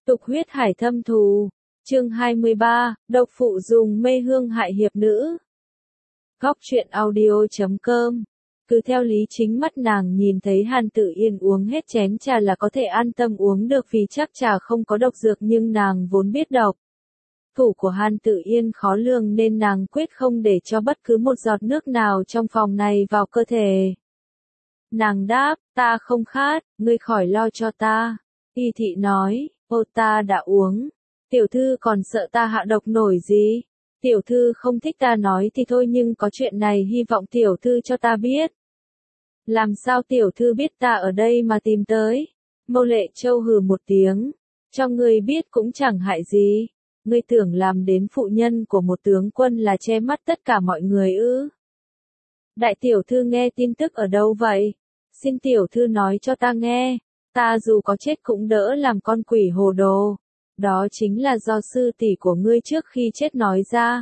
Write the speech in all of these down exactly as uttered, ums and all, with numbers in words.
Tục huyết hải thâm thù. Chương hai mươi ba, độc phụ dùng mê hương hại hiệp nữ. Góc truyện audio chấm com. Cứ theo lý chính mắt nàng nhìn thấy Hàn Tử Yên uống hết chén trà là có thể an tâm uống được vì chắc trà không có độc dược, nhưng nàng vốn biết độc. Thủ của Hàn Tử Yên khó lường nên nàng quyết không để cho bất cứ một giọt nước nào trong phòng này vào cơ thể. Nàng đáp, ta không khát, ngươi khỏi lo cho ta. Y thị nói, ô ta đã uống. Tiểu thư còn sợ ta hạ độc nổi gì? Tiểu thư không thích ta nói thì thôi, nhưng có chuyện này hy vọng tiểu thư cho ta biết. Làm sao tiểu thư biết ta ở đây mà tìm tới? Mâu Lệ Châu hừ một tiếng. Cho ngươi biết cũng chẳng hại gì. Ngươi tưởng làm đến phụ nhân của một tướng quân là che mắt tất cả mọi người ư? Đại tiểu thư nghe tin tức ở đâu vậy? Xin tiểu thư nói cho ta nghe. Ta dù có chết cũng đỡ làm con quỷ hồ đồ. Đó chính là do sư tỷ của ngươi trước khi chết nói ra.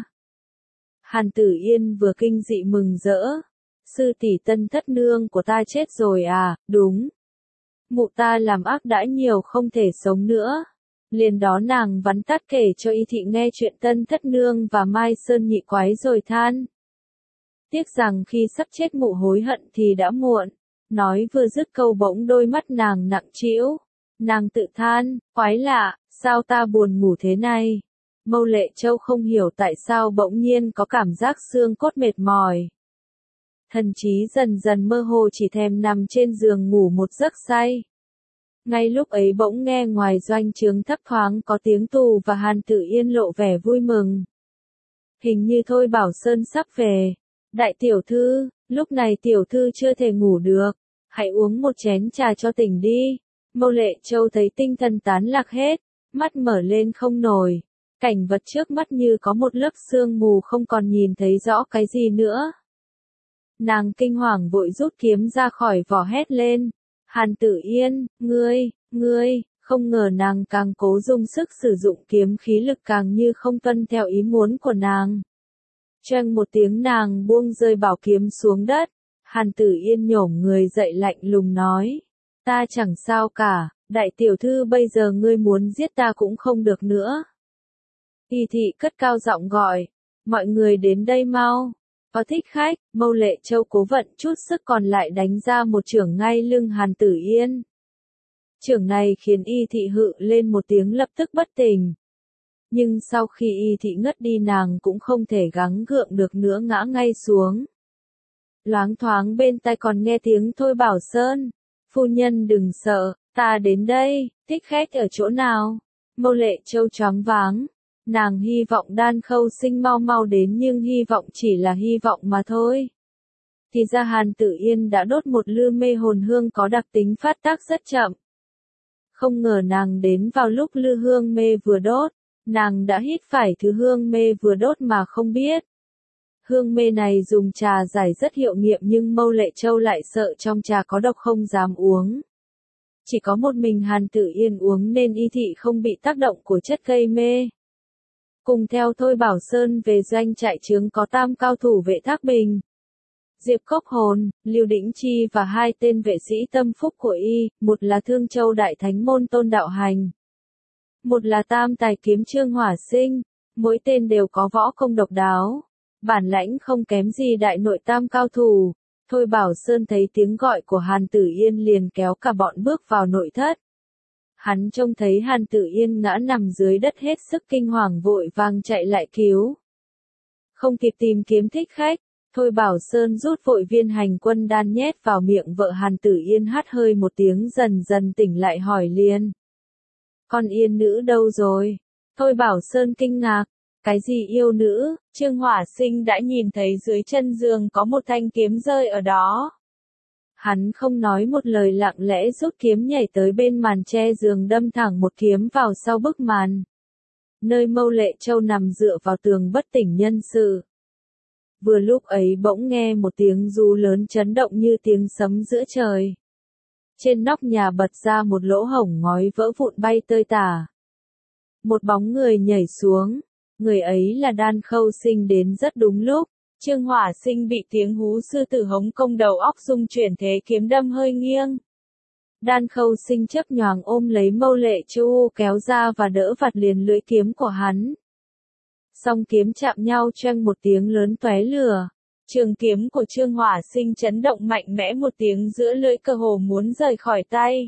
Hàn Tử Yên vừa kinh dị mừng rỡ. Sư tỷ Tân thất nương của ta chết rồi à? Đúng. Mụ ta làm ác đã nhiều không thể sống nữa. Liền đó nàng vắn tắt kể cho Y thị nghe chuyện Tân thất nương và Mai Sơn nhị quái rồi than. Tiếc rằng khi sắp chết mụ hối hận thì đã muộn. Nói vừa dứt câu bỗng đôi mắt nàng nặng trĩu. Nàng tự than, quái lạ, sao ta buồn ngủ thế này? Mâu Lệ Châu không hiểu tại sao bỗng nhiên có cảm giác xương cốt mệt mỏi. Thần trí dần dần mơ hồ, chỉ thèm nằm trên giường ngủ một giấc say. Ngay lúc ấy bỗng nghe ngoài doanh trướng thấp thoáng có tiếng tù và Hàn Tử Yên lộ vẻ vui mừng. Hình như Thôi Bảo Sơn sắp về. Đại tiểu thư, lúc này tiểu thư chưa thể ngủ được. Hãy uống một chén trà cho tỉnh đi. Mâu Lệ Châu thấy tinh thần tán lạc hết, mắt mở lên không nổi. Cảnh vật trước mắt như có một lớp sương mù, không còn nhìn thấy rõ cái gì nữa. Nàng kinh hoàng vội rút kiếm ra khỏi vỏ hét lên. Hàn Tử Yên, ngươi, ngươi, không ngờ nàng càng cố dùng sức sử dụng kiếm, khí lực càng như không tuân theo ý muốn của nàng. Choeng một tiếng nàng buông rơi bảo kiếm xuống đất. Hàn Tử Yên nhổm người dậy lạnh lùng nói. Ta chẳng sao cả, đại tiểu thư bây giờ ngươi muốn giết ta cũng không được nữa. Y thị cất cao giọng gọi. Mọi người đến đây mau. Có thích khách. Mâu Lệ Châu cố vận chút sức còn lại đánh ra một chưởng ngay lưng Hàn Tử Yên. Chưởng này khiến Y thị hự lên một tiếng lập tức bất tỉnh. Nhưng sau khi Y thị ngất đi nàng cũng không thể gắng gượng được nữa, ngã ngay xuống. Loáng thoáng bên tai còn nghe tiếng Thôi Bảo Sơn. Phu nhân đừng sợ, ta đến đây. Thích khách ở chỗ nào? Mâu Lệ Châu choáng váng. Nàng hy vọng Đan Khâu Sinh mau mau đến, nhưng hy vọng chỉ là hy vọng mà thôi. Thì ra Hàn Tử Yên đã đốt một lư mê hồn hương có đặc tính phát tác rất chậm. Không ngờ nàng đến vào lúc lư hương mê vừa đốt, nàng đã hít phải thứ hương mê vừa đốt mà không biết. Hương mê này dùng trà giải rất hiệu nghiệm, nhưng Mâu Lệ Châu lại sợ trong trà có độc không dám uống. Chỉ có một mình Hàn Tử Yên uống nên Y thị không bị tác động của chất gây mê. Cùng theo Thôi Bảo Sơn về doanh trại trướng có tam cao thủ vệ Thác Bình, Diệp Cốc Hồn, Lưu Đĩnh Chi và hai tên vệ sĩ tâm phúc của y, một là Thương Châu Đại Thánh Môn Tôn Đạo Hành, một là Tam Tài Kiếm Trương Hỏa Sinh, mỗi tên đều có võ công độc đáo, bản lãnh không kém gì đại nội tam cao thủ. Thôi Bảo Sơn thấy tiếng gọi của Hàn Tử Yên liền kéo cả bọn bước vào nội thất. Hắn trông thấy Hàn Tử Yên ngã nằm dưới đất hết sức kinh hoàng, vội vàng chạy lại cứu. Không kịp tìm kiếm thích khách, Thôi Bảo Sơn rút vội viên hành quân đan nhét vào miệng vợ Hàn Tử Yên, hắt hơi một tiếng dần dần tỉnh lại hỏi liền. Con Yên nữ đâu rồi? Thôi Bảo Sơn kinh ngạc. Cái gì yêu nữ? Trương Hỏa Sinh đã nhìn thấy dưới chân giường có một thanh kiếm rơi ở đó. Hắn không nói một lời, lặng lẽ rút kiếm nhảy tới bên màn che giường, đâm thẳng một kiếm vào sau bức màn. Nơi Mâu Lệ Châu nằm dựa vào tường bất tỉnh nhân sự. Vừa lúc ấy bỗng nghe một tiếng ru lớn chấn động như tiếng sấm giữa trời. Trên nóc nhà bật ra một lỗ hổng, ngói vỡ vụn bay tơi tả. Một bóng người nhảy xuống. Người ấy là Đan Khâu Sinh đến rất đúng lúc. Trương Hỏa Sinh bị tiếng hú sư tử hống công đầu óc rung chuyển, thế kiếm đâm hơi nghiêng. Đan Khâu Sinh chớp nhoáng ôm lấy Mâu Lệ Châu kéo ra và đỡ vặt liền lưỡi kiếm của hắn. Song kiếm chạm nhau choeng một tiếng lớn tóe lửa. Trường kiếm của Trương Hỏa Sinh chấn động mạnh mẽ một tiếng giữa lưỡi cơ hồ muốn rời khỏi tay.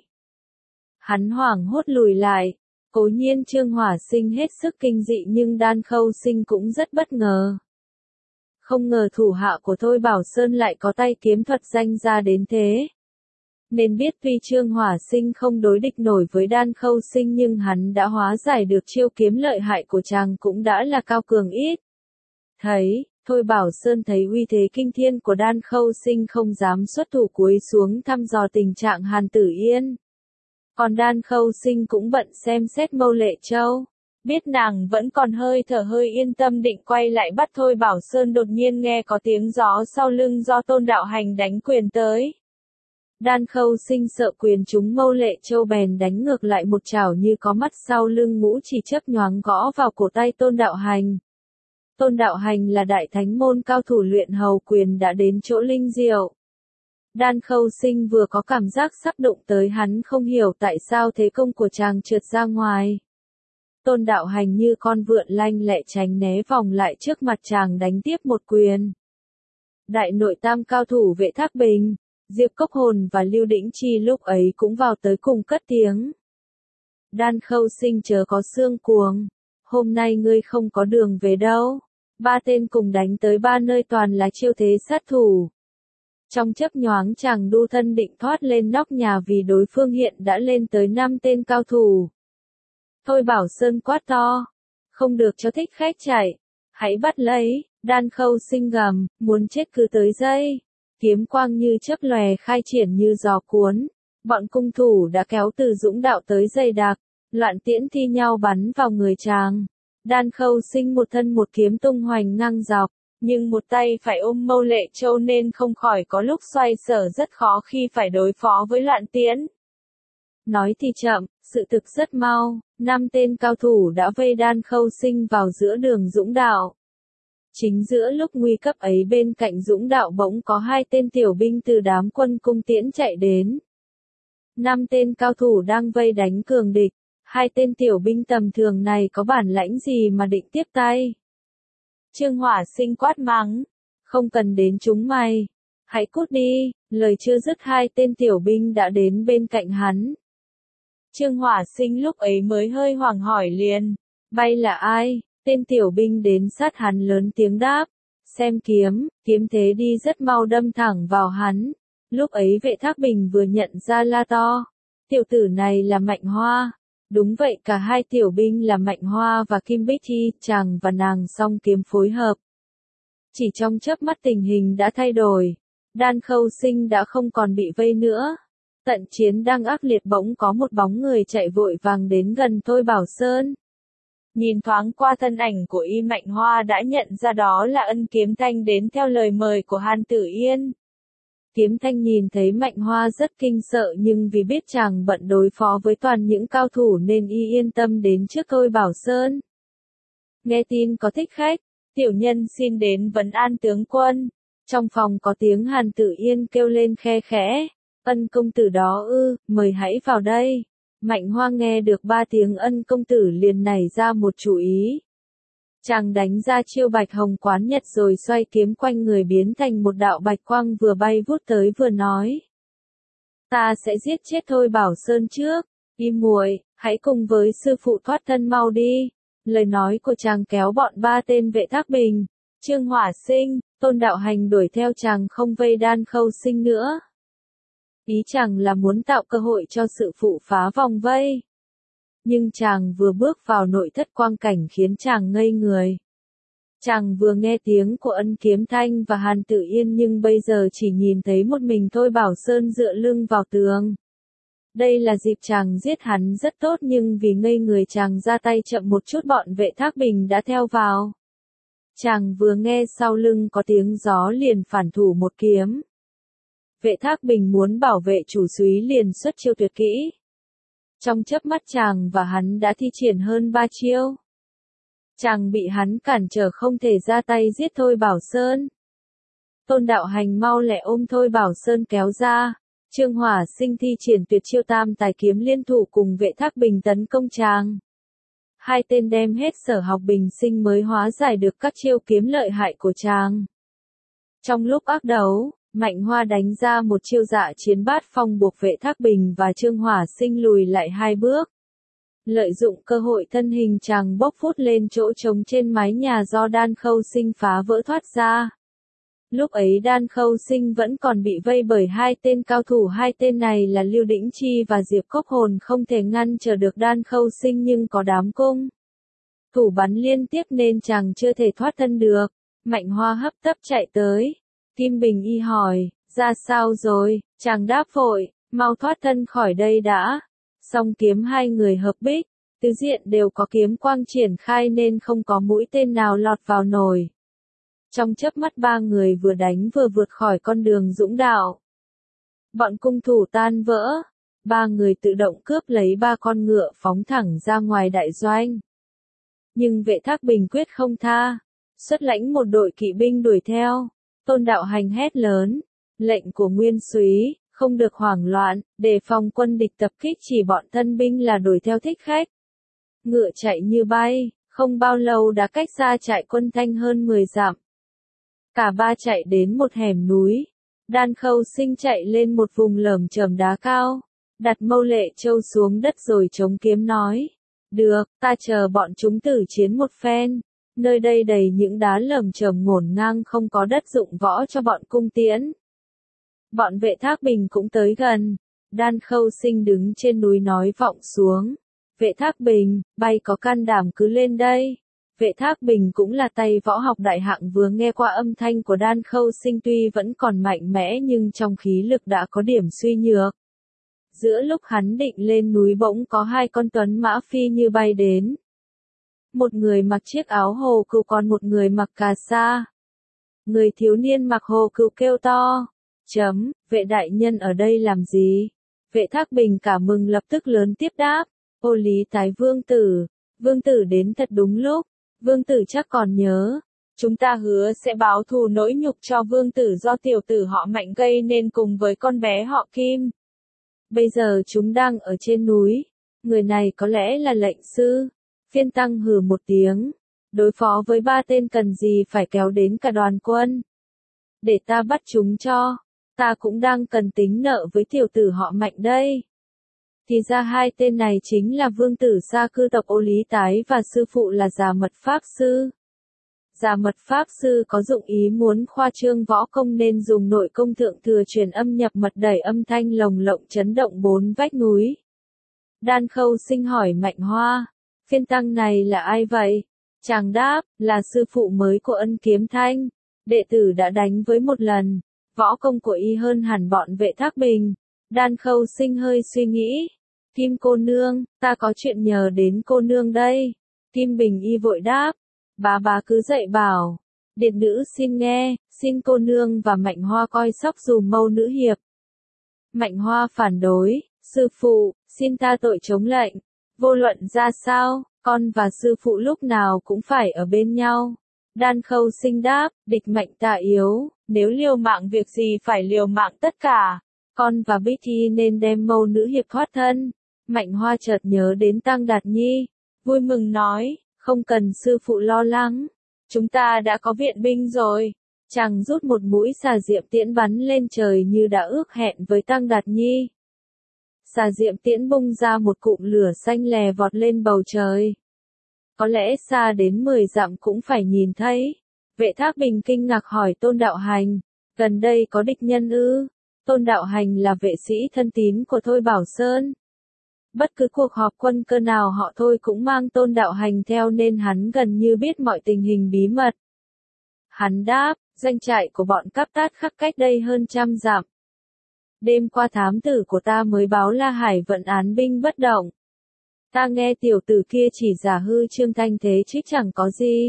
Hắn hoảng hốt lùi lại. Cố nhiên Trương Hỏa Sinh hết sức kinh dị nhưng Đan Khâu Sinh cũng rất bất ngờ. Không ngờ thủ hạ của Thôi Bảo Sơn lại có tay kiếm thuật danh ra đến thế. Nên biết tuy Trương Hỏa Sinh không đối địch nổi với Đan Khâu Sinh nhưng hắn đã hóa giải được chiêu kiếm lợi hại của chàng cũng đã là cao cường ít. Thấy, Thôi Bảo Sơn thấy uy thế kinh thiên của Đan Khâu Sinh không dám xuất thủ cúi xuống thăm dò tình trạng Hàn Tử Yên. Còn Đan Khâu Sinh cũng bận xem xét Mâu Lệ Châu. Biết nàng vẫn còn hơi thở hơi yên tâm định quay lại bắt Thôi Bảo Sơn đột nhiên nghe có tiếng gió sau lưng do Tôn Đạo Hành đánh quyền tới. Đan Khâu Sinh sợ quyền trúng Mâu Lệ Châu bèn đánh ngược lại một chảo như có mắt sau lưng ngũ chỉ chớp nhoáng gõ vào cổ tay Tôn Đạo Hành. Tôn Đạo Hành là đại thánh môn cao thủ luyện hầu quyền đã đến chỗ linh diệu. Đan Khâu Sinh vừa có cảm giác sắp đụng tới hắn không hiểu tại sao thế công của chàng trượt ra ngoài. Tôn Đạo Hành như con vượn lanh lẹ tránh né vòng lại trước mặt chàng đánh tiếp một quyền. Đại nội tam cao thủ Vệ Thác Bình, Diệp Cốc Hồn và Lưu Đĩnh Chi lúc ấy cũng vào tới cùng cất tiếng. Đan Khâu Sinh chớ có xương cuồng, hôm nay ngươi không có đường về đâu. Ba tên cùng đánh tới ba nơi toàn là chiêu thế sát thủ. Trong chớp nhoáng chàng đu thân định thoát lên nóc nhà vì đối phương hiện đã lên tới năm tên cao thủ. Thôi Bảo Sơn quát to, không được cho thích khách chạy, hãy bắt lấy. Đan Khâu Sinh gầm, muốn chết cứ tới giây. Kiếm quang như chớp lòe khai triển như gió cuốn. Bọn cung thủ đã kéo từ dũng đạo tới dày đặc, loạn tiễn thi nhau bắn vào người chàng. Đan Khâu Sinh một thân một kiếm tung hoành ngang dọc, nhưng một tay phải ôm Mâu Lệ Châu nên không khỏi có lúc xoay sở rất khó khi phải đối phó với loạn tiễn. Nói thì chậm, sự thực rất mau, năm tên cao thủ đã vây Đan Khâu Sinh vào giữa đường dũng đạo. Chính giữa lúc nguy cấp ấy bên cạnh dũng đạo bỗng có hai tên tiểu binh từ đám quân cung tiễn chạy đến. Năm tên cao thủ đang vây đánh cường địch, hai tên tiểu binh tầm thường này có bản lãnh gì mà định tiếp tay. Trương Hỏa Sinh quát mắng, không cần đến chúng mày, hãy cút đi, lời chưa dứt hai tên tiểu binh đã đến bên cạnh hắn. Trương Hỏa Sinh lúc ấy mới hơi hoảng hỏi liền, bay là ai? Tên tiểu binh đến sát hắn lớn tiếng đáp, xem kiếm, kiếm thế đi rất mau đâm thẳng vào hắn. Lúc ấy Vệ Thác Bình vừa nhận ra la to, tiểu tử này là Mạnh Hoa. Đúng vậy, cả hai tiểu binh là Mạnh Hoa và Kim Bích Chi, chàng và nàng song kiếm phối hợp. Chỉ trong chớp mắt tình hình đã thay đổi, Đan Khâu Sinh đã không còn bị vây nữa. Tận chiến đang ác liệt bỗng có một bóng người chạy vội vàng đến gần Thôi Bảo Sơn. Nhìn thoáng qua thân ảnh của Y Mạnh Hoa đã nhận ra đó là Ân Kiếm Thanh đến theo lời mời của Hàn Tử Yên. Kiếm Thanh nhìn thấy Mạnh Hoa rất kinh sợ nhưng vì biết chàng bận đối phó với toàn những cao thủ nên y yên tâm đến trước Thôi Bảo Sơn. Nghe tin có thích khách, tiểu nhân xin đến vấn an tướng quân. Trong phòng có tiếng Hàn Tử Yên kêu lên khe khẽ, Ân công tử đó ư, mời hãy vào đây. Mạnh Hoa nghe được ba tiếng Ân công tử liền nảy ra một chủ ý. Chàng đánh ra chiêu Bạch Hồng Quán Nhật rồi xoay kiếm quanh người biến thành một đạo bạch quang vừa bay vút tới vừa nói. Ta sẽ giết chết Thôi Bảo Sơn trước, im muội, hãy cùng với sư phụ thoát thân mau đi. Lời nói của chàng kéo bọn ba tên Vệ Thác Bình, Trương Hỏa Sinh, Tôn Đạo Hành đuổi theo chàng không vây Đan Khâu Sinh nữa. Ý chàng là muốn tạo cơ hội cho sự phụ phá vòng vây. Nhưng chàng vừa bước vào nội thất quang cảnh khiến chàng ngây người. Chàng vừa nghe tiếng của Ân Kiếm Thanh và Hàn Tử Yên nhưng bây giờ chỉ nhìn thấy một mình Thôi Bảo Sơn dựa lưng vào tường. Đây là dịp chàng giết hắn rất tốt nhưng vì ngây người chàng ra tay chậm một chút bọn Vệ Thác Bình đã theo vào. Chàng vừa nghe sau lưng có tiếng gió liền phản thủ một kiếm. Vệ Thác Bình muốn bảo vệ chủ súy liền xuất chiêu tuyệt kỹ. Trong chớp mắt chàng và hắn đã thi triển hơn ba chiêu. Chàng bị hắn cản trở không thể ra tay giết Thôi Bảo Sơn. Tôn Đạo Hành mau lẹ ôm Thôi Bảo Sơn kéo ra. Trương Hỏa Sinh thi triển tuyệt chiêu tam tài kiếm liên thủ cùng Vệ Thác Bình tấn công chàng. Hai tên đem hết sở học bình sinh mới hóa giải được các chiêu kiếm lợi hại của chàng. Trong lúc ác đấu, Mạnh Hoa đánh ra một chiêu dạ chiến bát phong buộc Vệ Thác Bình và Trương Hỏa Sinh lùi lại hai bước. Lợi dụng cơ hội thân hình chàng bốc phút lên chỗ trống trên mái nhà do Đan Khâu Sinh phá vỡ thoát ra. Lúc ấy Đan Khâu Sinh vẫn còn bị vây bởi hai tên cao thủ, hai tên này là Lưu Đĩnh Chi và Diệp Cốc Hồn, không thể ngăn trở được Đan Khâu Sinh nhưng có đám cung thủ bắn liên tiếp nên chàng chưa thể thoát thân được. Mạnh Hoa hấp tấp chạy tới. Kim Bình Y hỏi, ra sao rồi? Chàng đáp vội, mau thoát thân khỏi đây đã. Song kiếm hai người hợp bích, tứ diện đều có kiếm quang triển khai nên không có mũi tên nào lọt vào nổi. Trong chớp mắt ba người vừa đánh vừa vượt khỏi con đường dũng đạo. Bọn cung thủ tan vỡ, ba người tự động cướp lấy ba con ngựa phóng thẳng ra ngoài đại doanh. Nhưng Vệ Thác Bình quyết không tha, xuất lãnh một đội kỵ binh đuổi theo. Tôn Đạo Hành hét lớn, lệnh của Nguyên Súy, không được hoảng loạn, đề phòng quân địch tập kích, chỉ bọn thân binh là đuổi theo thích khách. Ngựa chạy như bay, không bao lâu đã cách xa trại quân Thanh hơn mười dặm. Cả ba chạy đến một hẻm núi. Đan Khâu Sinh chạy lên một vùng lởm chởm đá cao, đặt Mâu Lệ Châu xuống đất rồi chống kiếm nói, được, ta chờ bọn chúng tử chiến một phen. Nơi đây đầy những đá lởm chởm ngổn ngang, không có đất dụng võ cho bọn cung tiễn. Bọn Vệ Thác Bình cũng tới gần. Đan Khâu Sinh đứng trên núi nói vọng xuống, Vệ Thác Bình, bay có can đảm cứ lên đây. Vệ Thác Bình cũng là tay võ học đại hạng, vừa nghe qua âm thanh của Đan Khâu Sinh tuy vẫn còn mạnh mẽ nhưng trong khí lực đã có điểm suy nhược. Giữa lúc hắn định lên núi bỗng có hai con tuấn mã phi như bay đến. Một người mặc chiếc áo hồ cừu còn một người mặc cà sa. Người thiếu niên mặc hồ cừu kêu to, chấm, Vệ đại nhân ở đây làm gì? Vệ Thác Bình cả mừng lập tức lớn tiếp đáp, ô Lý Tái vương tử, vương tử đến thật đúng lúc. Vương tử chắc còn nhớ, chúng ta hứa sẽ báo thù nỗi nhục cho vương tử do tiểu tử họ Mạnh gây nên cùng với con bé họ Kim. Bây giờ chúng đang ở trên núi, người này có lẽ là lệnh sư. Phiên Tăng hừ một tiếng, đối phó với ba tên cần gì phải kéo đến cả đoàn quân. Để ta bắt chúng cho, ta cũng đang cần tính nợ với tiểu tử họ Mạnh đây. Thì ra hai tên này chính là vương tử Sa Cư tộc Ô Lý Tái và sư phụ là Già Mật Pháp Sư. Già Mật Pháp Sư có dụng ý muốn khoa trương võ công nên dùng nội công thượng thừa truyền âm nhập mật đẩy âm thanh lồng lộng chấn động bốn vách núi. Đan Khâu Sinh hỏi Mạnh Hoa, phiên tăng này là ai vậy? Chàng đáp, là sư phụ mới của Ân Kiếm Thanh. Đệ tử đã đánh với một lần, võ công của y hơn hẳn bọn Vệ Thác Bình. Đan Khâu Sinh hơi suy nghĩ. Kim cô nương, ta có chuyện nhờ đến cô nương đây. Kim Bình Y vội đáp, bà bà cứ dạy bảo. Điện nữ xin nghe, xin cô nương và Mạnh Hoa coi sóc dùm Mâu nữ hiệp. Mạnh Hoa phản đối, sư phụ, xin ta tội chống lệnh. Vô luận ra sao, con và sư phụ lúc nào cũng phải ở bên nhau. Đan Khâu Sinh đáp, địch mạnh ta yếu, nếu liều mạng việc gì phải liều mạng tất cả. Con và Bích Thi nên đem Mâu nữ hiệp thoát thân. Mạnh Hoa chợt nhớ đến Tăng Đạt Nhi, vui mừng nói, không cần sư phụ lo lắng, chúng ta đã có viện binh rồi. Chàng rút một mũi xà diệm tiễn bắn lên trời như đã ước hẹn với Tăng Đạt Nhi. Xà diệm tiễn bung ra một cụm lửa xanh lè vọt lên bầu trời. Có lẽ xa đến mười dặm cũng phải nhìn thấy. Vệ Thác Bình kinh ngạc hỏi Tôn Đạo Hành, gần đây có địch nhân ư? Tôn Đạo Hành là vệ sĩ thân tín của Thôi Bảo Sơn. Bất cứ cuộc họp quân cơ nào họ Thôi cũng mang Tôn Đạo Hành theo nên hắn gần như biết mọi tình hình bí mật. Hắn đáp, doanh trại của bọn Cáp Tát khắc cách đây hơn trăm dặm. Đêm qua thám tử của ta mới báo La Hải vận án binh bất động. Ta nghe tiểu tử kia chỉ giả hư Trương Thanh thế chứ chẳng có gì.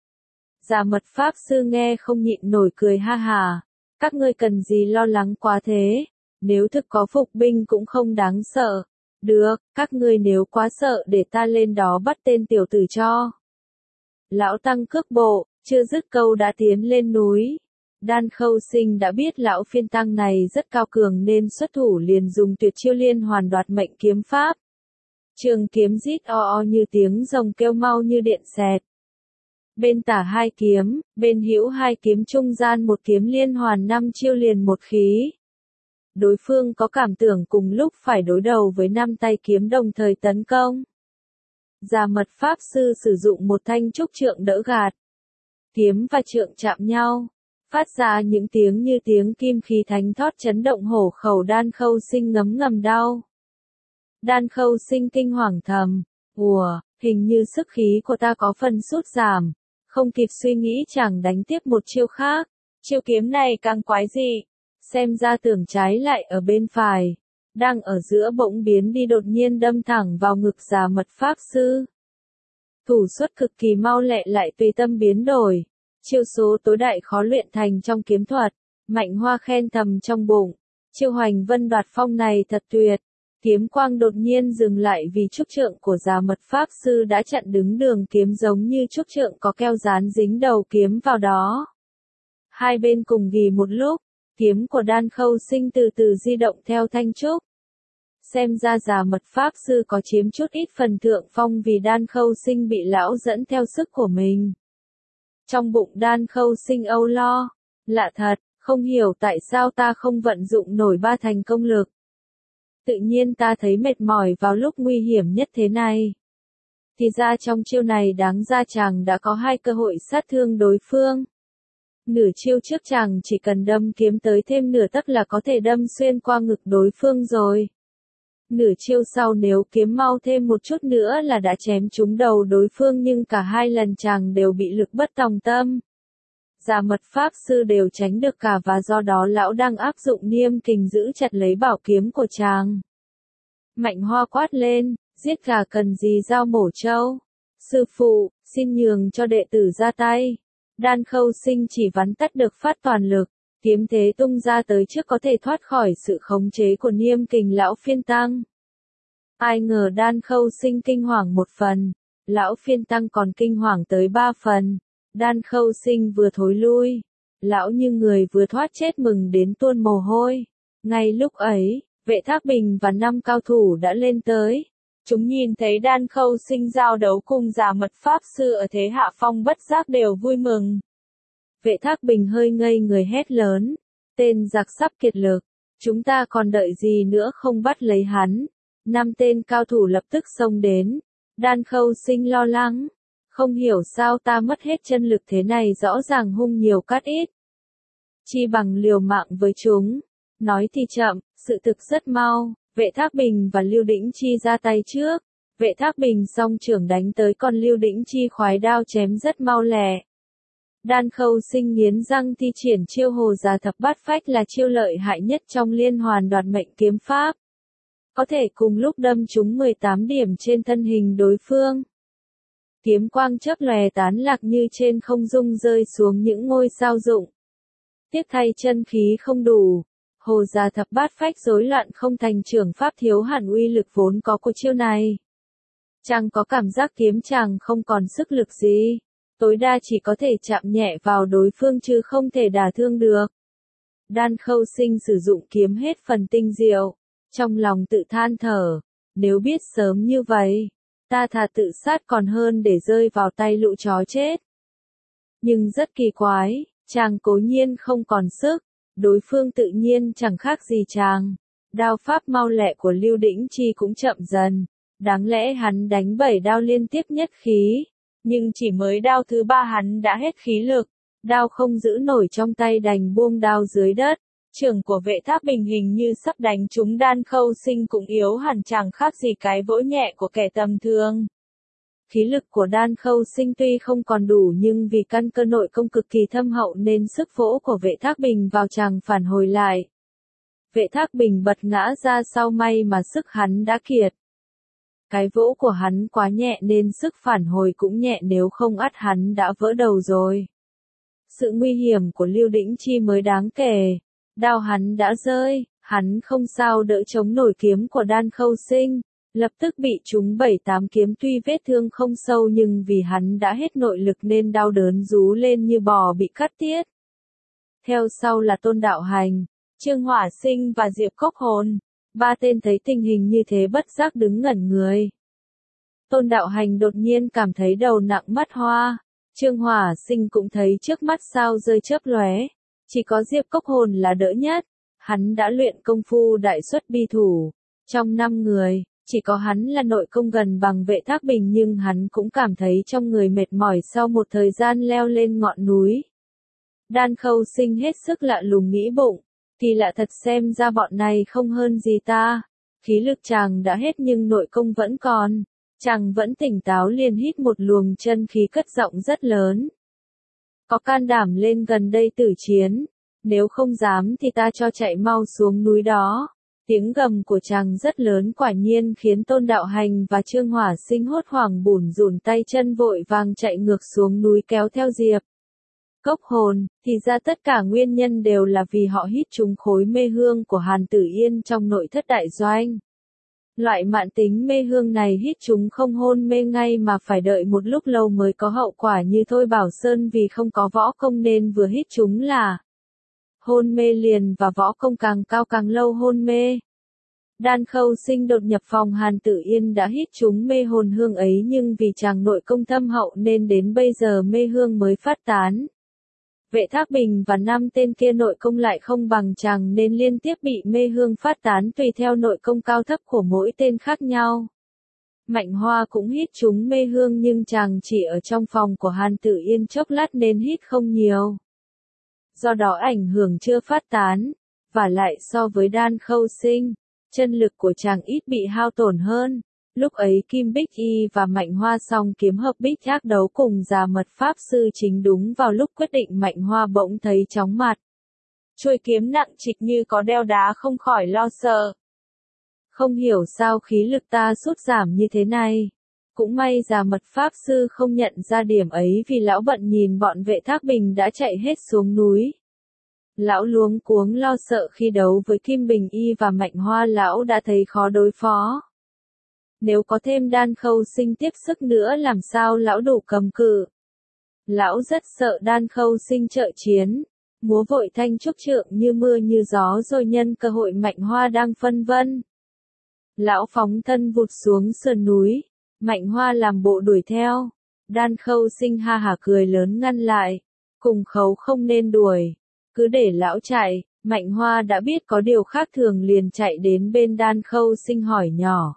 Già Mật Pháp Sư nghe không nhịn nổi cười ha hà. Các ngươi cần gì lo lắng quá thế, nếu thực có phục binh cũng không đáng sợ. Được, các ngươi nếu quá sợ để ta lên đó bắt tên tiểu tử cho. Lão Tăng cước bộ, chưa dứt câu đã tiến lên núi. Đan Khâu Sinh đã biết lão phiên tăng này rất cao cường nên xuất thủ liền dùng tuyệt chiêu liên hoàn đoạt mệnh kiếm pháp. Trường kiếm rít o o như tiếng rồng kêu mau như điện xẹt. Bên tả hai kiếm, bên hữu hai kiếm trung gian một kiếm liên hoàn năm chiêu liền một khí. Đối phương có cảm tưởng cùng lúc phải đối đầu với năm tay kiếm đồng thời tấn công. Già Mật Pháp Sư sử dụng một thanh trúc trượng đỡ gạt. Kiếm và trượng chạm nhau, phát ra những tiếng như tiếng kim khí thánh thót chấn động hổ khẩu. Đan Khâu Sinh ngấm ngầm đau. Đan Khâu Sinh kinh hoàng thầm, ùa, hình như sức khí của ta có phần sút giảm. Không kịp suy nghĩ chàng đánh tiếp một chiêu khác. Chiêu kiếm này càng quái dị. Xem ra tưởng trái lại ở bên phải. Đang ở giữa bỗng biến đi đột nhiên đâm thẳng vào ngực Già Mật Pháp Sư. Thủ xuất cực kỳ mau lẹ lại tùy tâm biến đổi. Chiêu số tối đại khó luyện thành trong kiếm thuật. Mạnh Hoa khen thầm trong bụng. Chiêu Hoành Vân Đoạt Phong này thật tuyệt. Kiếm quang đột nhiên dừng lại vì trúc trượng của Già Mật Pháp Sư đã chặn đứng đường kiếm giống như trúc trượng có keo dán dính đầu kiếm vào đó. Hai bên cùng ghi một lúc, kiếm của Đan Khâu Sinh từ từ di động theo thanh trúc. Xem ra Già Mật Pháp Sư có chiếm chút ít phần thượng phong vì Đan Khâu Sinh bị lão dẫn theo sức của mình. Trong bụng Đan Khâu Sinh âu lo, lạ thật, không hiểu tại sao ta không vận dụng nổi ba thành công lực. Tự nhiên ta thấy mệt mỏi vào lúc nguy hiểm nhất thế này. Thì ra trong chiêu này đáng ra chàng đã có hai cơ hội sát thương đối phương. Nửa chiêu trước chàng chỉ cần đâm kiếm tới thêm nửa tấc là có thể đâm xuyên qua ngực đối phương rồi. Nửa chiêu sau nếu kiếm mau thêm một chút nữa là đã chém trúng đầu đối phương nhưng cả hai lần chàng đều bị lực bất tòng tâm. Già Mật Pháp Sư đều tránh được cả và do đó lão đang áp dụng niêm kình giữ chặt lấy bảo kiếm của chàng. Mạnh Hoa quát lên, giết gà cần gì dao mổ trâu. Sư phụ, xin nhường cho đệ tử ra tay. Đan Khâu Sinh chỉ vắn tắt được phát toàn lực, kiếm thế tung ra tới trước có thể thoát khỏi sự khống chế của niêm kình lão phiên tăng. Ai ngờ Đan Khâu Sinh kinh hoàng một phần, lão phiên tăng còn kinh hoàng tới ba phần. Đan Khâu Sinh vừa thối lui, lão như người vừa thoát chết mừng đến tuôn mồ hôi. Ngay lúc ấy, Vệ Thác Bình và năm cao thủ đã lên tới. Chúng nhìn thấy Đan Khâu Sinh giao đấu cùng Già Mật Pháp Sư ở thế hạ phong bất giác đều vui mừng. Vệ Thác Bình hơi ngây người hét lớn, tên giặc sắp kiệt lực, chúng ta còn đợi gì nữa không bắt lấy hắn. Năm tên cao thủ lập tức xông đến. Đan Khâu Sinh lo lắng, không hiểu sao ta mất hết chân lực thế này rõ ràng hung nhiều cát ít. Chi bằng liều mạng với chúng. Nói thì chậm, sự thực rất mau. Vệ Thác Bình và Lưu Đĩnh Chi ra tay trước. Vệ Thác Bình song trưởng đánh tới còn Lưu Đĩnh Chi khoái đao chém rất mau lẹ. Đan Khâu Sinh nghiến răng thi triển chiêu Hồ Già Thập Bát Phách là chiêu lợi hại nhất trong liên hoàn đoạt mệnh kiếm pháp. Có thể cùng lúc đâm trúng mười tám điểm trên thân hình đối phương. Kiếm quang chớp lòe tán lạc như trên không trung rơi xuống những ngôi sao rụng. Tiếc thay chân khí không đủ. Hồ Già Thập Bát Phách rối loạn không thành trưởng pháp thiếu hẳn uy lực vốn có của chiêu này. Chàng có cảm giác kiếm chàng không còn sức lực gì. Tối đa chỉ có thể chạm nhẹ vào đối phương chứ không thể đả thương được. Đan Khâu Sinh sử dụng kiếm hết phần tinh diệu. Trong lòng tự than thở. Nếu biết sớm như vậy, ta thà tự sát còn hơn để rơi vào tay lũ chó chết. Nhưng rất kỳ quái, chàng cố nhiên không còn sức. Đối phương tự nhiên chẳng khác gì chàng. Đao pháp mau lẹ của Lưu Đĩnh Chi cũng chậm dần. Đáng lẽ hắn đánh bảy đao liên tiếp nhất khí. Nhưng chỉ mới đao thứ ba hắn đã hết khí lực. Đao không giữ nổi trong tay đành buông đao dưới đất. Trưởng của Vệ Thác Bình hình như sắp đánh trúng Đan Khâu Sinh cũng yếu hẳn chẳng khác gì cái vỗ nhẹ của kẻ tầm thường. Khí lực của Đan Khâu Sinh tuy không còn đủ nhưng vì căn cơ nội công cực kỳ thâm hậu nên sức vỗ của Vệ Thác Bình vào chàng phản hồi lại. Vệ Thác Bình bật ngã ra sau may mà sức hắn đã kiệt. Cái vỗ của hắn quá nhẹ nên sức phản hồi cũng nhẹ nếu không ắt hắn đã vỡ đầu rồi. Sự nguy hiểm của Lưu Đĩnh Chi mới đáng kể. Đao hắn đã rơi, hắn không sao đỡ chống nổi kiếm của Đan Khâu Sinh. Lập tức bị trúng bảy tám kiếm tuy vết thương không sâu nhưng vì hắn đã hết nội lực nên đau đớn rú lên như bò bị cắt tiết. theo sau là Tôn Đạo Hành, Trương Hỏa Sinh và Diệp Cốc Hồn. Ba tên thấy tình hình như thế bất giác đứng ngẩn người. Tôn Đạo Hành đột nhiên cảm thấy đầu nặng mắt hoa, Trương Hỏa Sinh cũng thấy trước mắt sao rơi chớp lóe, chỉ có Diệp Cốc Hồn là đỡ nhất, hắn đã luyện công phu đại xuất bi thủ, trong năm người, chỉ có hắn là nội công gần bằng Vệ Thác Bình nhưng hắn cũng cảm thấy trong người mệt mỏi sau một thời gian leo lên ngọn núi. Đan Khâu Sinh hết sức lạ lùng nghĩ bụng, kỳ lạ thật xem ra bọn này không hơn gì ta, khí lực chàng đã hết nhưng nội công vẫn còn. Chàng vẫn tỉnh táo liền hít một luồng chân khí cất giọng rất lớn. Có can đảm lên gần đây tử chiến, nếu không dám thì ta cho chạy mau xuống núi đó. Tiếng gầm của chàng rất lớn quả nhiên khiến Tôn Đạo Hành và Trương Hỏa Sinh hốt hoảng bủn rủn tay chân vội vàng chạy ngược xuống núi kéo theo Diệp Cốc Hồn, thì ra tất cả nguyên nhân đều là vì họ hít trúng khối mê hương của Hàn Tử Yên trong nội thất đại doanh. Loại mạn tính mê hương này hít chúng không hôn mê ngay mà phải đợi một lúc lâu mới có hậu quả như Thôi Bảo Sơn vì không có võ công nên vừa hít chúng là hôn mê liền và võ công càng cao càng lâu hôn mê. Đan Khâu Sinh đột nhập phòng Hàn Tử Yên đã hít chúng mê hồn hương ấy nhưng vì chàng nội công thâm hậu nên đến bây giờ mê hương mới phát tán. Vệ Thác Bình và năm tên kia nội công lại không bằng chàng nên liên tiếp bị mê hương phát tán tùy theo nội công cao thấp của mỗi tên khác nhau. Mạnh Hoa cũng hít chúng mê hương nhưng chàng chỉ ở trong phòng của Hàn Tử Yên chốc lát nên hít không nhiều. Do đó ảnh hưởng chưa phát tán, và lại so với Đan Khâu Sinh, chân lực của chàng ít bị hao tổn hơn. Lúc ấy Kim Bích Y và Mạnh Hoa song kiếm hợp bích ác đấu cùng Già Mật Pháp Sư chính đúng vào lúc quyết định Mạnh Hoa bỗng thấy chóng mặt. Chuôi kiếm nặng trịch như có đeo đá không khỏi lo sợ. Không hiểu sao khí lực ta sút giảm như thế này. Cũng may Già Mật Pháp Sư không nhận ra điểm ấy vì lão bận nhìn bọn Vệ Thác Bình đã chạy hết xuống núi. Lão luống cuống lo sợ khi đấu với Kim Bình Y và Mạnh Hoa lão đã thấy khó đối phó. Nếu có thêm Đan Khâu Sinh tiếp sức nữa làm sao lão đủ cầm cự. Lão rất sợ Đan Khâu Sinh trợ chiến, múa vội thanh trúc trượng như mưa như gió rồi nhân cơ hội Mạnh Hoa đang phân vân. Lão phóng thân vụt xuống sườn núi, Mạnh Hoa làm bộ đuổi theo. Đan Khâu Sinh ha hả cười lớn ngăn lại, cùng khấu không nên đuổi, cứ để lão chạy. Mạnh Hoa đã biết có điều khác thường liền chạy đến bên Đan Khâu Sinh hỏi nhỏ.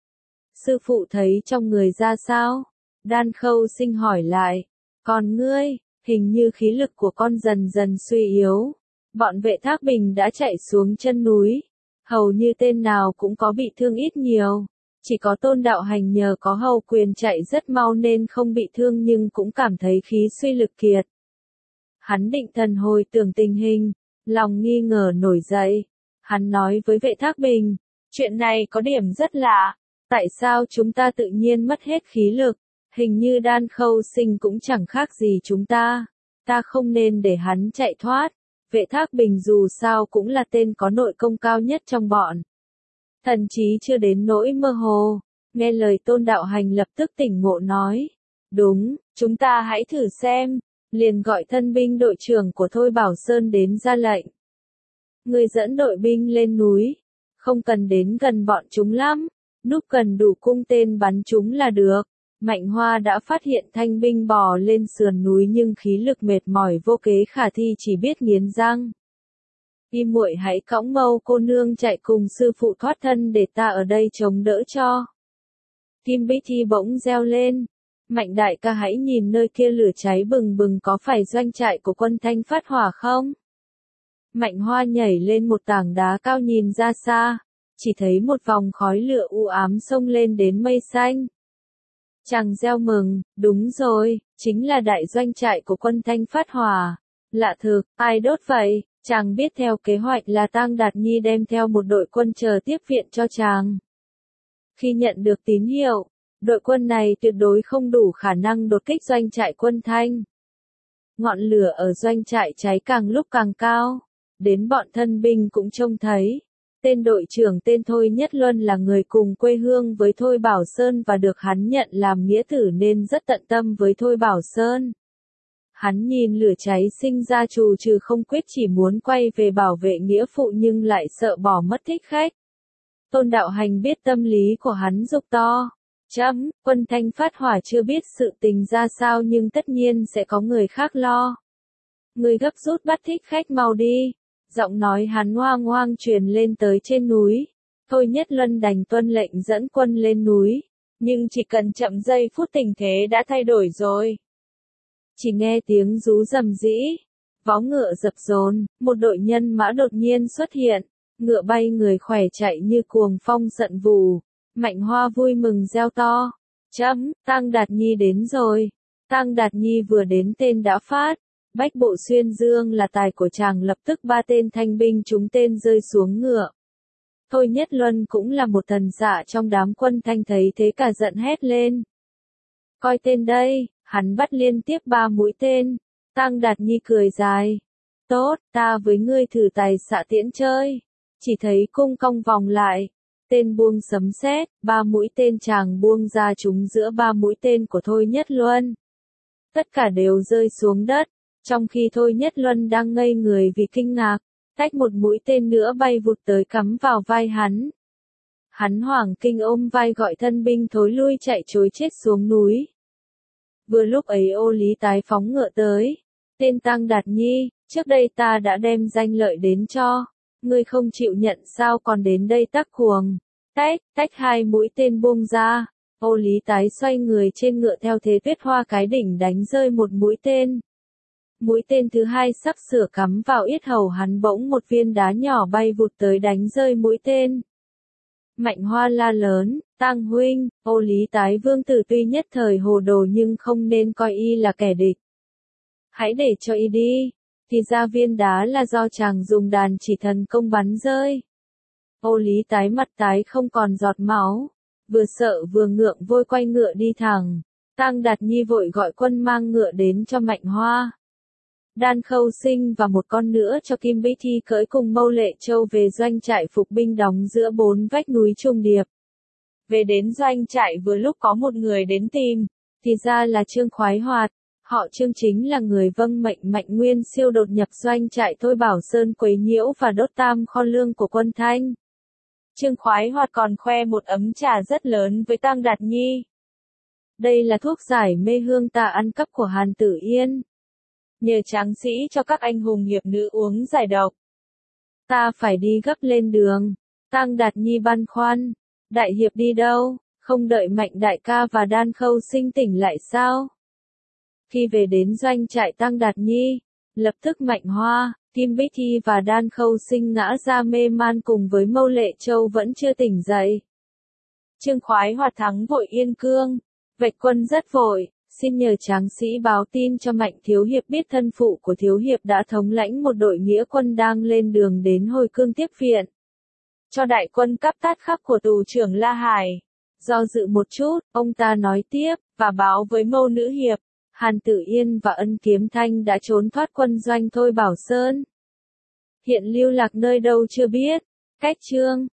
Sư phụ thấy trong người ra sao? Đan Khâu Sinh hỏi lại. Còn ngươi, hình như khí lực của con dần dần suy yếu. Bọn Vệ Thác Bình đã chạy xuống chân núi. Hầu như tên nào cũng có bị thương ít nhiều. Chỉ có Tôn Đạo Hành nhờ có hầu quyền chạy rất mau nên không bị thương nhưng cũng cảm thấy khí suy lực kiệt. Hắn định thần hồi tưởng tình hình, lòng nghi ngờ nổi dậy. Hắn nói với Vệ Thác Bình, chuyện này có điểm rất lạ. Tại sao chúng ta tự nhiên mất hết khí lực? Hình như Đan Khâu Sinh cũng chẳng khác gì chúng ta. Ta không nên để hắn chạy thoát. Vệ Thác Bình dù sao cũng là tên có nội công cao nhất trong bọn. Thần chí chưa đến nỗi mơ hồ. Nghe lời Tôn Đạo Hành lập tức tỉnh ngộ nói. Đúng, chúng ta hãy thử xem. Liền gọi thân binh đội trưởng của Thôi Bảo Sơn đến ra lệnh. Người dẫn đội binh lên núi. Không cần đến gần bọn chúng lắm. Núp cần đủ cung tên bắn chúng là được. Mạnh Hoa đã phát hiện thanh binh bò lên sườn núi nhưng khí lực mệt mỏi vô kế khả thi chỉ biết nghiến răng. Y muội hãy cõng Mâu cô nương chạy cùng sư phụ thoát thân để ta ở đây chống đỡ cho. Kim Bích Thi bỗng reo lên. Mạnh đại ca hãy nhìn nơi kia lửa cháy bừng bừng có phải doanh trại của quân Thanh Phát Hỏa không? Mạnh Hoa nhảy lên một tảng đá cao nhìn ra xa. Chỉ thấy một vòng khói lửa u ám xông lên đến mây xanh. Chàng reo mừng, đúng rồi, chính là đại doanh trại của quân Thanh Phát Hỏa. Lạ thực, ai đốt vậy? Chàng biết theo kế hoạch là Tang Đạt Nhi đem theo một đội quân chờ tiếp viện cho chàng. Khi nhận được tín hiệu, đội quân này tuyệt đối không đủ khả năng đột kích doanh trại quân Thanh. Ngọn lửa ở doanh trại cháy càng lúc càng cao, đến bọn thân binh cũng trông thấy. Tên đội trưởng tên Thôi Nhất Luân là người cùng quê hương với Thôi Bảo Sơn và được hắn nhận làm nghĩa tử nên rất tận tâm với Thôi Bảo Sơn. Hắn nhìn lửa cháy sinh ra trù trừ không quyết, chỉ muốn quay về bảo vệ nghĩa phụ nhưng lại sợ bỏ mất thích khách. Tôn Đạo Hành biết tâm lý của hắn, dục to. Chấm, Quân Thanh phát hỏa chưa biết sự tình ra sao nhưng tất nhiên sẽ có người khác lo. Người gấp rút bắt thích khách mau đi. Giọng nói hắn hoang hoang truyền lên tới trên núi. Thôi Nhất Luân đành tuân lệnh dẫn quân lên núi. Nhưng chỉ cần chậm giây phút tình thế đã thay đổi rồi. Chỉ nghe tiếng rú rầm rĩ. Vó ngựa dập dồn, một đội nhân mã đột nhiên xuất hiện. Ngựa bay người khỏe chạy như cuồng phong giận vù. Mạnh Hoa vui mừng reo to. Chấm, Tang Đạt Nhi đến rồi. Tang Đạt Nhi vừa đến tên đã phát. Bách bộ xuyên dương là tài của chàng, lập tức ba tên thanh binh trúng tên rơi xuống ngựa. Thôi Nhất Luân cũng là một thần dạ trong đám quân thanh thấy thế cả giận hét lên. Coi tên đây, hắn bắt liên tiếp ba mũi tên. Tang Đạt Nhi cười dài. Tốt, ta với ngươi thử tài xạ tiễn chơi. Chỉ thấy cung cong vòng lại. Tên buông sấm sét, ba mũi tên chàng buông ra trúng giữa ba mũi tên của Thôi Nhất Luân. Tất cả đều rơi xuống đất, trong khi Thôi Nhất Luân đang ngây người vì kinh ngạc, tách một mũi tên nữa bay vụt tới cắm vào vai hắn. Hắn hoảng kinh ôm vai gọi thân binh thối lui chạy trối chết xuống núi. Vừa lúc ấy Ô Lý Tái phóng ngựa tới. Tên Tang Đạt Nhi, trước đây ta đã đem danh lợi đến cho. Ngươi không chịu nhận sao còn đến đây tác cuồng. Tách, tách hai mũi tên buông ra. Ô Lý Tái xoay người trên ngựa theo thế Tuyết Hoa cái đỉnh đánh rơi một mũi tên. Mũi tên thứ hai sắp sửa cắm vào yết hầu hắn, bỗng một viên đá nhỏ bay vụt tới đánh rơi mũi tên. Mạnh Hoa la lớn, Tang huynh, Ô Lý Tái vương tử tuy nhất thời hồ đồ nhưng không nên coi y là kẻ địch. Hãy để cho y đi. Thì ra viên đá là do chàng dùng đàn chỉ thần công bắn rơi. Ô Lý Tái mặt tái không còn giọt máu, vừa sợ vừa ngượng vôi quay ngựa đi thẳng. Tang Đạt Nhi vội gọi quân mang ngựa đến cho Mạnh Hoa. Đan Khâu Sinh và một con nữa cho Kim Bích Thi cưỡi cùng Mâu Lệ Châu về doanh trại phục binh đóng giữa bốn vách núi trùng điệp. Về đến doanh trại vừa lúc có một người đến tìm, thì ra là Trương Khoái Hoạt. Họ Trương chính là người vâng mệnh Mạnh Nguyên Siêu đột nhập doanh trại Thôi Bảo Sơn quấy nhiễu và đốt tam kho lương của quân Thanh. Trương Khoái Hoạt còn khoe một ấm trà rất lớn với Tang Đạt Nhi. Đây là thuốc giải mê hương tà ăn cắp của Hàn Tử Yên. Nhờ tráng sĩ cho các anh hùng hiệp nữ uống giải độc. Ta phải đi gấp lên đường. Tang Đạt Nhi băn khoăn. Đại hiệp đi đâu, không đợi Mạnh đại ca và Đan Khâu Sinh tỉnh lại sao? Khi về đến doanh trại Tang Đạt Nhi, lập tức Mạnh Hoa, Kim Bích Thi và Đan Khâu Sinh ngã ra mê man cùng với Mâu Lệ Châu vẫn chưa tỉnh dậy. Trương Khoái Hoạt thắng vội Yên Cương, vạch quân rất vội, xin nhờ tráng sĩ báo tin cho Mạnh thiếu hiệp biết thân phụ của thiếu hiệp đã thống lãnh một đội nghĩa quân đang lên đường đến Hồi Cương tiếp viện. Cho đại quân cắp tát khắc của tù trưởng La Hải. Do dự một chút, ông ta nói tiếp, và báo với Mâu nữ hiệp. Hàn Tử Yên và Ân Kiếm Thanh đã trốn thoát quân doanh Thôi Bảo Sơn. Hiện lưu lạc nơi đâu chưa biết. Cách chương